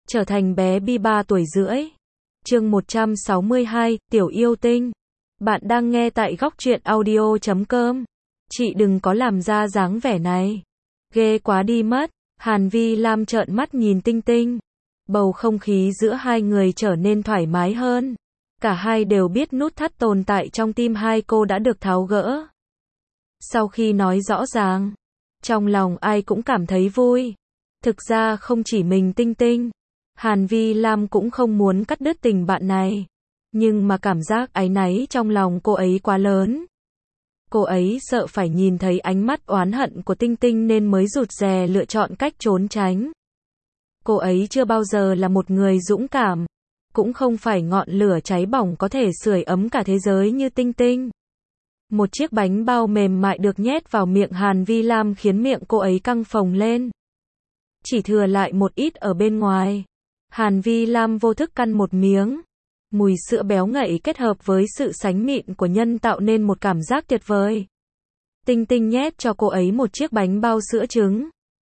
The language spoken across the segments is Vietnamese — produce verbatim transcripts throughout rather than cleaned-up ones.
trở thành bé Bi ba tuổi rưỡi. Chương một trăm sáu mươi hai, Tiểu yêu tinh. Bạn đang nghe tại góc truyện audio chấm com. Chị đừng có làm ra dáng vẻ này. Ghê quá đi mất. Hàn Vi Lam trợn mắt nhìn Tinh Tinh. Bầu không khí giữa hai người trở nên thoải mái hơn. Cả hai đều biết nút thắt tồn tại trong tim hai cô đã được tháo gỡ. Sau khi nói rõ ràng, trong lòng ai cũng cảm thấy vui. Thực ra không chỉ mình Tinh Tinh, Hàn Vi Lam cũng không muốn cắt đứt tình bạn này. Nhưng mà cảm giác áy náy trong lòng cô ấy quá lớn. Cô ấy sợ phải nhìn thấy ánh mắt oán hận của Tinh Tinh nên mới rụt rè lựa chọn cách trốn tránh. Cô ấy chưa bao giờ là một người dũng cảm, cũng không phải ngọn lửa cháy bỏng có thể sưởi ấm cả thế giới như Tinh Tinh. Một chiếc bánh bao mềm mại được nhét vào miệng Hàn Vi Lam khiến miệng cô ấy căng phồng lên. Chỉ thừa lại một ít ở bên ngoài. Hàn Vi Lam vô thức căn một miếng. Mùi sữa béo ngậy kết hợp với sự sánh mịn của nhân tạo nên một cảm giác tuyệt vời. Tinh Tinh nhét cho cô ấy một chiếc bánh bao sữa trứng.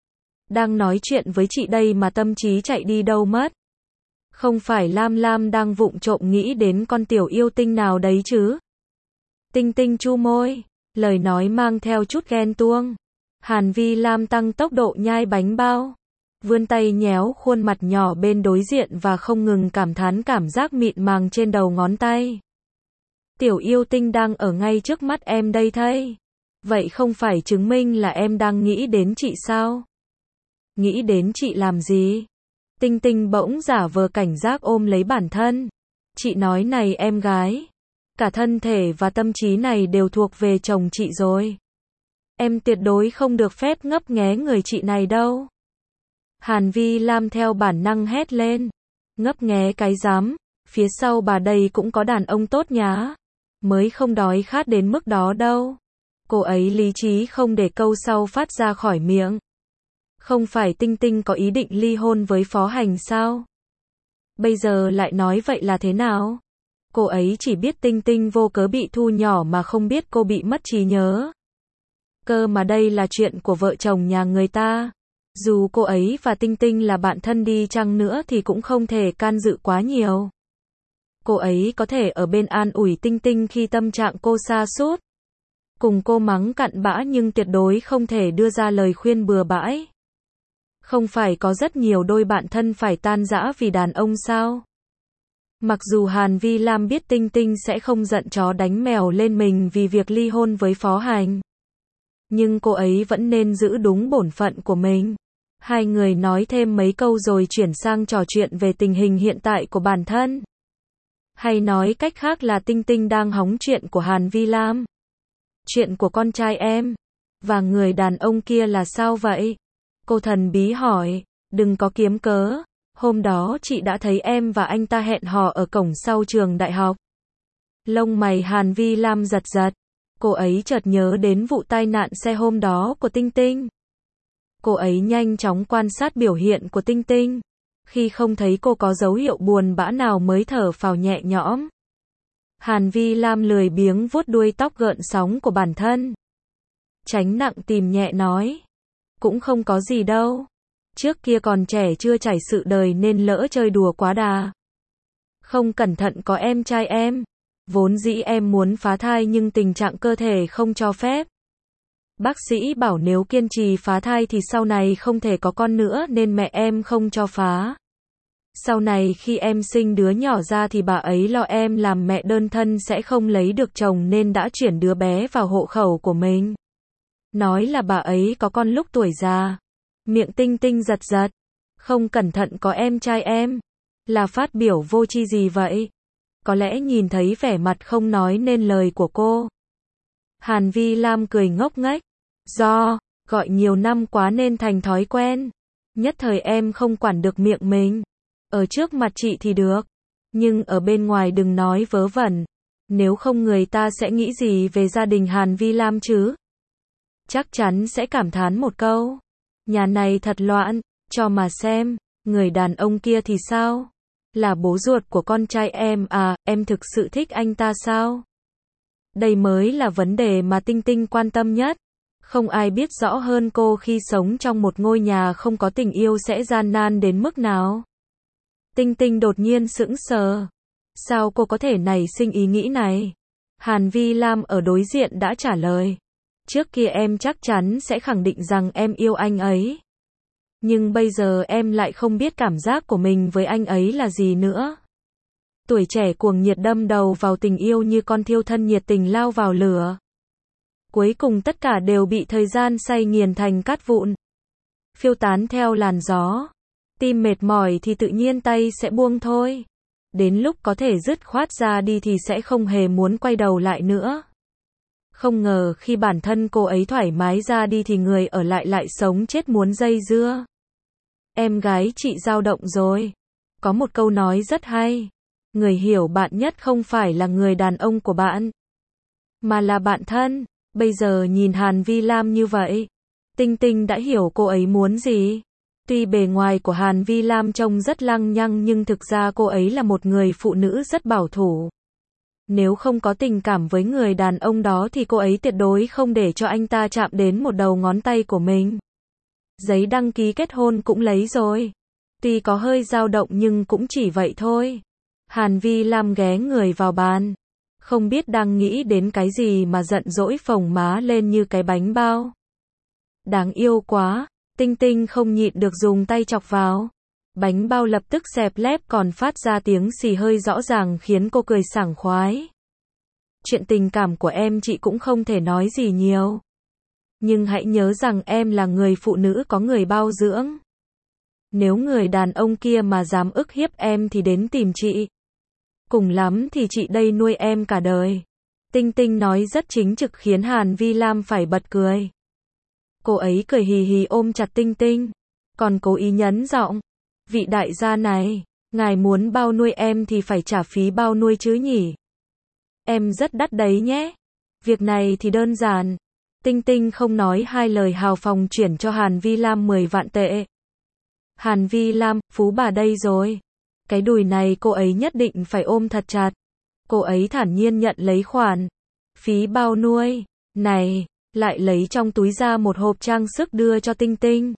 Đang nói chuyện với chị đây mà tâm trí chạy đi đâu mất. Không phải Lam Lam đang vụng trộm nghĩ đến con tiểu yêu tinh nào đấy chứ. Tinh Tinh chu môi, lời nói mang theo chút ghen tuông. Hàn Vi Lam tăng tốc độ nhai bánh bao, vươn tay nhéo khuôn mặt nhỏ bên đối diện và không ngừng cảm thán cảm giác mịn màng trên đầu ngón tay. Tiểu yêu tinh đang ở ngay trước mắt em đây thay. Vậy không phải chứng minh là em đang nghĩ đến chị sao? Nghĩ đến chị làm gì? Tinh Tinh bỗng giả vờ cảnh giác ôm lấy bản thân. Chị nói này em gái, cả thân thể và tâm trí này đều thuộc về chồng chị rồi. Em tuyệt đối không được phép ngấp nghé người chị này đâu. Hàn Vi Lam theo bản năng hét lên. Ngấp nghé cái dám, phía sau bà đây cũng có đàn ông tốt nhá. Mới không đói khát đến mức đó đâu. Cô ấy lý trí không để câu sau phát ra khỏi miệng. Không phải Tinh Tinh có ý định ly hôn với Phó Hành sao? Bây giờ lại nói vậy là thế nào? Cô ấy chỉ biết Tinh Tinh vô cớ bị thu nhỏ mà không biết cô bị mất trí nhớ. Cơ mà đây là chuyện của vợ chồng nhà người ta. Dù cô ấy và Tinh Tinh là bạn thân đi chăng nữa thì cũng không thể can dự quá nhiều. Cô ấy có thể ở bên an ủi Tinh Tinh khi tâm trạng cô sa sút, cùng cô mắng cặn bã nhưng tuyệt đối không thể đưa ra lời khuyên bừa bãi. Không phải có rất nhiều đôi bạn thân phải tan rã vì đàn ông sao? Mặc dù Hàn Vi Lam biết Tinh Tinh sẽ không giận chó đánh mèo lên mình vì việc ly hôn với Phó Hành, nhưng cô ấy vẫn nên giữ đúng bổn phận của mình. Hai người nói thêm mấy câu rồi chuyển sang trò chuyện về tình hình hiện tại của bản thân. Hay nói cách khác là Tinh Tinh đang hóng chuyện của Hàn Vi Lam. Chuyện của con trai em. Và người đàn ông kia là sao vậy? Cô thần bí hỏi. Đừng có kiếm cớ. Hôm đó chị đã thấy em và anh ta hẹn hò ở cổng sau trường đại học. Lông mày Hàn Vi Lam giật giật. Cô ấy chợt nhớ đến vụ tai nạn xe hôm đó của Tinh Tinh. Cô ấy nhanh chóng quan sát biểu hiện của Tinh Tinh. Khi không thấy cô có dấu hiệu buồn bã nào mới thở phào nhẹ nhõm. Hàn Vi Lam lười biếng vuốt đuôi tóc gợn sóng của bản thân. Tránh nặng tìm nhẹ nói. Cũng không có gì đâu. Trước kia còn trẻ chưa trải sự đời nên lỡ chơi đùa quá đà. Không cẩn thận có em trai em. Vốn dĩ em muốn phá thai nhưng tình trạng cơ thể không cho phép. Bác sĩ bảo nếu kiên trì phá thai thì sau này không thể có con nữa nên mẹ em không cho phá. Sau này khi em sinh đứa nhỏ ra thì bà ấy lo em làm mẹ đơn thân sẽ không lấy được chồng nên đã chuyển đứa bé vào hộ khẩu của mình. Nói là bà ấy có con lúc tuổi già. Miệng Tinh Tinh giật giật. Không cẩn thận có em trai em. Là phát biểu vô tri gì vậy? Có lẽ nhìn thấy vẻ mặt không nói nên lời của cô. Hàn Vi Lam cười ngốc nghếch. Do, gọi nhiều năm quá nên thành thói quen. Nhất thời em không quản được miệng mình. Ở trước mặt chị thì được. Nhưng ở bên ngoài đừng nói vớ vẩn. Nếu không người ta sẽ nghĩ gì về gia đình Hàn Vi Lam chứ? Chắc chắn sẽ cảm thán một câu. Nhà này thật loạn, cho mà xem. Người đàn ông kia thì sao? Là bố ruột của con trai em à, em thực sự thích anh ta sao? Đây mới là vấn đề mà Tinh Tinh quan tâm nhất. Không ai biết rõ hơn cô khi sống trong một ngôi nhà không có tình yêu sẽ gian nan đến mức nào. Tinh Tinh đột nhiên sững sờ. Sao cô có thể nảy sinh ý nghĩ này? Hàn Vi Lam ở đối diện đã trả lời. Trước kia em chắc chắn sẽ khẳng định rằng em yêu anh ấy. Nhưng bây giờ em lại không biết cảm giác của mình với anh ấy là gì nữa. Tuổi trẻ cuồng nhiệt đâm đầu vào tình yêu như con thiêu thân nhiệt tình lao vào lửa. Cuối cùng tất cả đều bị thời gian xay nghiền thành cát vụn. Phiêu tán theo làn gió. Tim mệt mỏi thì tự nhiên tay sẽ buông thôi. Đến lúc có thể dứt khoát ra đi thì sẽ không hề muốn quay đầu lại nữa. Không ngờ khi bản thân cô ấy thoải mái ra đi thì người ở lại lại sống chết muốn dây dưa. Em gái chị dao động rồi. Có một câu nói rất hay. Người hiểu bạn nhất không phải là người đàn ông của bạn, mà là bạn thân. Bây giờ nhìn Hàn Vi Lam như vậy, Tinh Tinh đã hiểu cô ấy muốn gì. Tuy bề ngoài của Hàn Vi Lam trông rất lăng nhăng nhưng thực ra cô ấy là một người phụ nữ rất bảo thủ. Nếu không có tình cảm với người đàn ông đó thì cô ấy tuyệt đối không để cho anh ta chạm đến một đầu ngón tay của mình. Giấy đăng ký kết hôn cũng lấy rồi. Tuy có hơi dao động nhưng cũng chỉ vậy thôi. Hàn Vi Lam ghé người vào bàn. Không biết đang nghĩ đến cái gì mà giận dỗi phồng má lên như cái bánh bao. Đáng yêu quá. Tinh Tinh không nhịn được dùng tay chọc vào. Bánh bao lập tức xẹp lép còn phát ra tiếng xì hơi rõ ràng khiến cô cười sảng khoái. Chuyện tình cảm của em chị cũng không thể nói gì nhiều. Nhưng hãy nhớ rằng em là người phụ nữ có người bao dưỡng. Nếu người đàn ông kia mà dám ức hiếp em thì đến tìm chị. Cùng lắm thì chị đây nuôi em cả đời. Tinh Tinh nói rất chính trực khiến Hàn Vi Lam phải bật cười. Cô ấy cười hì hì ôm chặt Tinh Tinh. Còn cố ý nhấn giọng. Vị đại gia này, ngài muốn bao nuôi em thì phải trả phí bao nuôi chứ nhỉ? Em rất đắt đấy nhé. Việc này thì đơn giản. Tinh Tinh không nói hai lời hào phóng chuyển cho Hàn Vi Lam mười vạn tệ. Hàn Vi Lam, phú bà đây rồi. Cái đùi này cô ấy nhất định phải ôm thật chặt. Cô ấy thản nhiên nhận lấy khoản phí bao nuôi. Này, lại lấy trong túi ra một hộp trang sức đưa cho Tinh Tinh.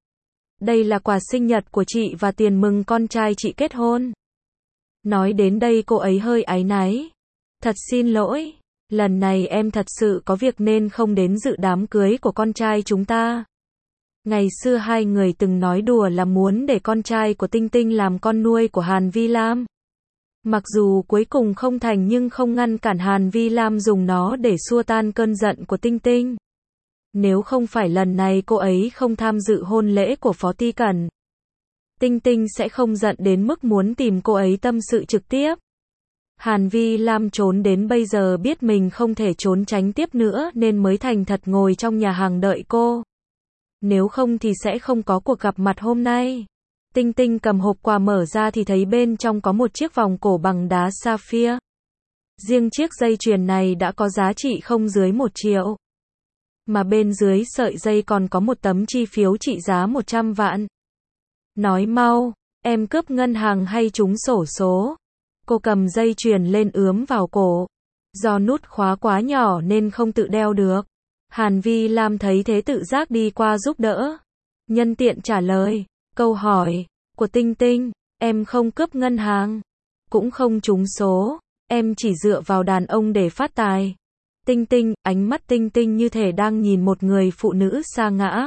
Đây là quà sinh nhật của chị và tiền mừng con trai chị kết hôn. Nói đến đây cô ấy hơi áy náy. Thật xin lỗi, lần này em thật sự có việc nên không đến dự đám cưới của con trai chúng ta. Ngày xưa hai người từng nói đùa là muốn để con trai của Tinh Tinh làm con nuôi của Hàn Vi Lam. Mặc dù cuối cùng không thành nhưng không ngăn cản Hàn Vi Lam dùng nó để xua tan cơn giận của Tinh Tinh. Nếu không phải lần này cô ấy không tham dự hôn lễ của Phó Ti Cẩn, Tinh Tinh sẽ không giận đến mức muốn tìm cô ấy tâm sự trực tiếp. Hàn Vi Lam trốn đến bây giờ biết mình không thể trốn tránh tiếp nữa nên mới thành thật ngồi trong nhà hàng đợi cô. Nếu không thì sẽ không có cuộc gặp mặt hôm nay. Tinh Tinh cầm hộp quà mở ra thì thấy bên trong có một chiếc vòng cổ bằng đá sapphire. Riêng chiếc dây chuyền này đã có giá trị không dưới một triệu. Mà bên dưới sợi dây còn có một tấm chi phiếu trị giá một trăm vạn. Nói mau, em cướp ngân hàng hay trúng xổ số? Cô cầm dây chuyền lên ướm vào cổ. Do nút khóa quá nhỏ nên không tự đeo được. Hàn Vi Lam thấy thế tự giác đi qua giúp đỡ. Nhân tiện trả lời câu hỏi của Tinh Tinh, em không cướp ngân hàng, cũng không trúng số, em chỉ dựa vào đàn ông để phát tài. Tinh Tinh, ánh mắt Tinh Tinh như thể đang nhìn một người phụ nữ sa ngã.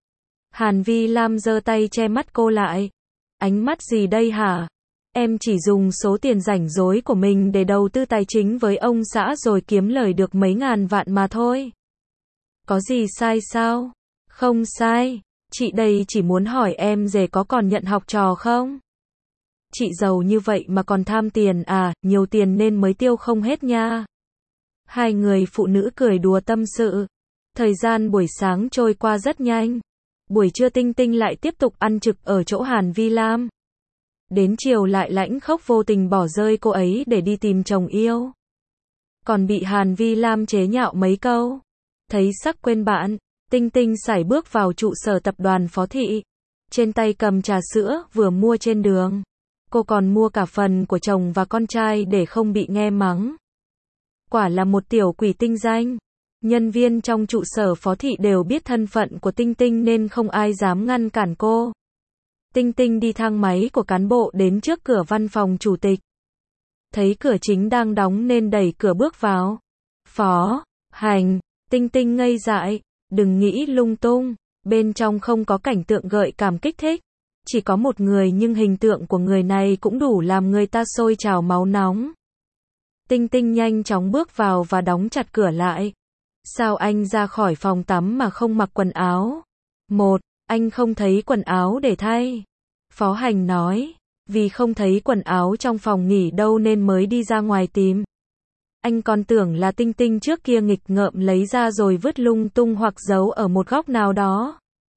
Hàn Vi Lam giơ tay che mắt cô lại. Ánh mắt gì đây hả? Em chỉ dùng số tiền rảnh rỗi của mình để đầu tư tài chính với ông xã rồi kiếm lời được mấy ngàn vạn mà thôi. Có gì sai sao? Không sai. Chị đây chỉ muốn hỏi em rể có còn nhận học trò không? Chị giàu như vậy mà còn tham tiền à, nhiều tiền nên mới tiêu không hết nha. Hai người phụ nữ cười đùa tâm sự. Thời gian buổi sáng trôi qua rất nhanh. Buổi trưa Tinh Tinh lại tiếp tục ăn trực ở chỗ Hàn Vi Lam. Đến chiều lại lãnh khốc vô tình bỏ rơi cô ấy để đi tìm chồng yêu. Còn bị Hàn Vi Lam chế nhạo mấy câu. Thấy sắc quên bạn, Tinh Tinh sải bước vào trụ sở tập đoàn Phó Thị. Trên tay cầm trà sữa vừa mua trên đường. Cô còn mua cả phần của chồng và con trai để không bị nghe mắng. Quả là một tiểu quỷ tinh danh. Nhân viên trong trụ sở Phó Thị đều biết thân phận của Tinh Tinh nên không ai dám ngăn cản cô. Tinh Tinh đi thang máy của cán bộ đến trước cửa văn phòng chủ tịch. Thấy cửa chính đang đóng nên đẩy cửa bước vào. Phó Hành, Tinh Tinh ngây dại, đừng nghĩ lung tung, bên trong không có cảnh tượng gợi cảm kích thích, chỉ có một người nhưng hình tượng của người này cũng đủ làm người ta sôi trào máu nóng. Tinh Tinh nhanh chóng bước vào và đóng chặt cửa lại. Sao anh ra khỏi phòng tắm mà không mặc quần áo? Một, anh không thấy quần áo để thay. Phó Hành nói, vì không thấy quần áo trong phòng nghỉ đâu nên mới đi ra ngoài tìm. Anh còn tưởng là Tinh Tinh trước kia nghịch ngợm lấy ra rồi vứt lung tung hoặc giấu ở một góc nào đó.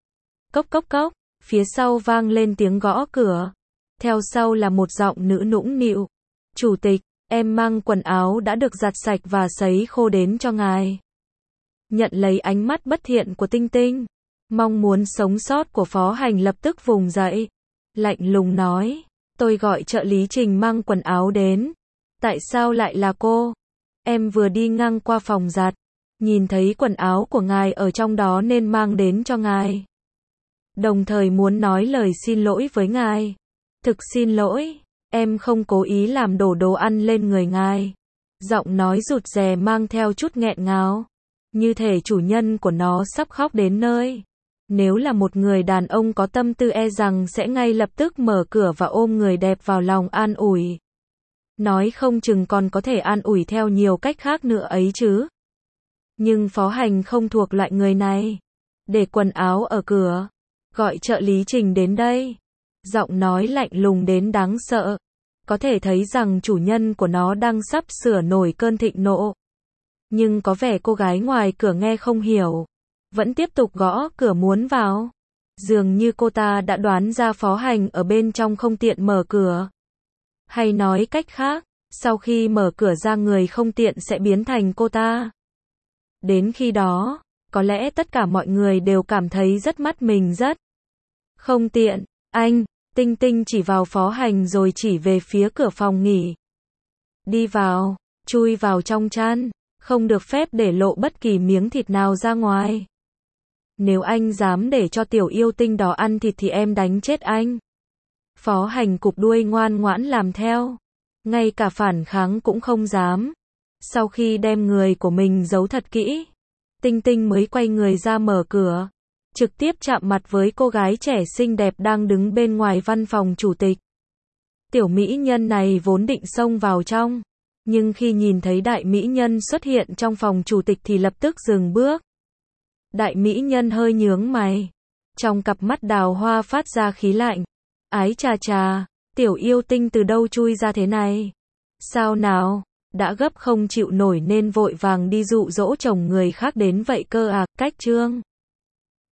Cốc cốc cốc, phía sau vang lên tiếng gõ cửa. Theo sau là một giọng nữ nũng nịu. Chủ tịch, em mang quần áo đã được giặt sạch và sấy khô đến cho ngài. Nhận lấy ánh mắt bất thiện của Tinh Tinh, mong muốn sống sót của Phó Hành lập tức vùng dậy. Lạnh lùng nói, tôi gọi trợ lý Trình mang quần áo đến. Tại sao lại là cô? Em vừa đi ngang qua phòng giặt, nhìn thấy quần áo của ngài ở trong đó nên mang đến cho ngài. Đồng thời muốn nói lời xin lỗi với ngài. Thực xin lỗi, em không cố ý làm đổ đồ ăn lên người ngài. Giọng nói rụt rè mang theo chút nghẹn ngào, như thể chủ nhân của nó sắp khóc đến nơi. Nếu là một người đàn ông có tâm tư e rằng sẽ ngay lập tức mở cửa và ôm người đẹp vào lòng an ủi. Nói không chừng còn có thể an ủi theo nhiều cách khác nữa ấy chứ. Nhưng Phó Hành không thuộc loại người này. Để quần áo ở cửa, gọi trợ lý Trình đến đây. Giọng nói lạnh lùng đến đáng sợ. Có thể thấy rằng chủ nhân của nó đang sắp sửa nổi cơn thịnh nộ. Nhưng có vẻ cô gái ngoài cửa nghe không hiểu, vẫn tiếp tục gõ cửa muốn vào. Dường như cô ta đã đoán ra Phó Hành ở bên trong không tiện mở cửa. Hay nói cách khác, sau khi mở cửa ra người không tiện sẽ biến thành cô ta. Đến khi đó, có lẽ tất cả mọi người đều cảm thấy rất mắt mình rất không tiện. Anh, Tinh Tinh chỉ vào Phó Hành rồi chỉ về phía cửa phòng nghỉ. Đi vào, chui vào trong chăn, không được phép để lộ bất kỳ miếng thịt nào ra ngoài. Nếu anh dám để cho tiểu yêu tinh đó ăn thịt thì em đánh chết anh. Phó Hành cụp đuôi ngoan ngoãn làm theo. Ngay cả phản kháng cũng không dám. Sau khi đem người của mình giấu thật kỹ, Tinh Tinh mới quay người ra mở cửa, trực tiếp chạm mặt với cô gái trẻ xinh đẹp đang đứng bên ngoài văn phòng chủ tịch. Tiểu mỹ nhân này vốn định xông vào trong, nhưng khi nhìn thấy đại mỹ nhân xuất hiện trong phòng chủ tịch thì lập tức dừng bước. Đại mỹ nhân hơi nhướng mày, trong cặp mắt đào hoa phát ra khí lạnh. Ái chà chà, tiểu yêu tinh từ đâu chui ra thế này? Sao nào, đã gấp không chịu nổi nên vội vàng đi dụ dỗ chồng người khác đến vậy cơ à? Cách chương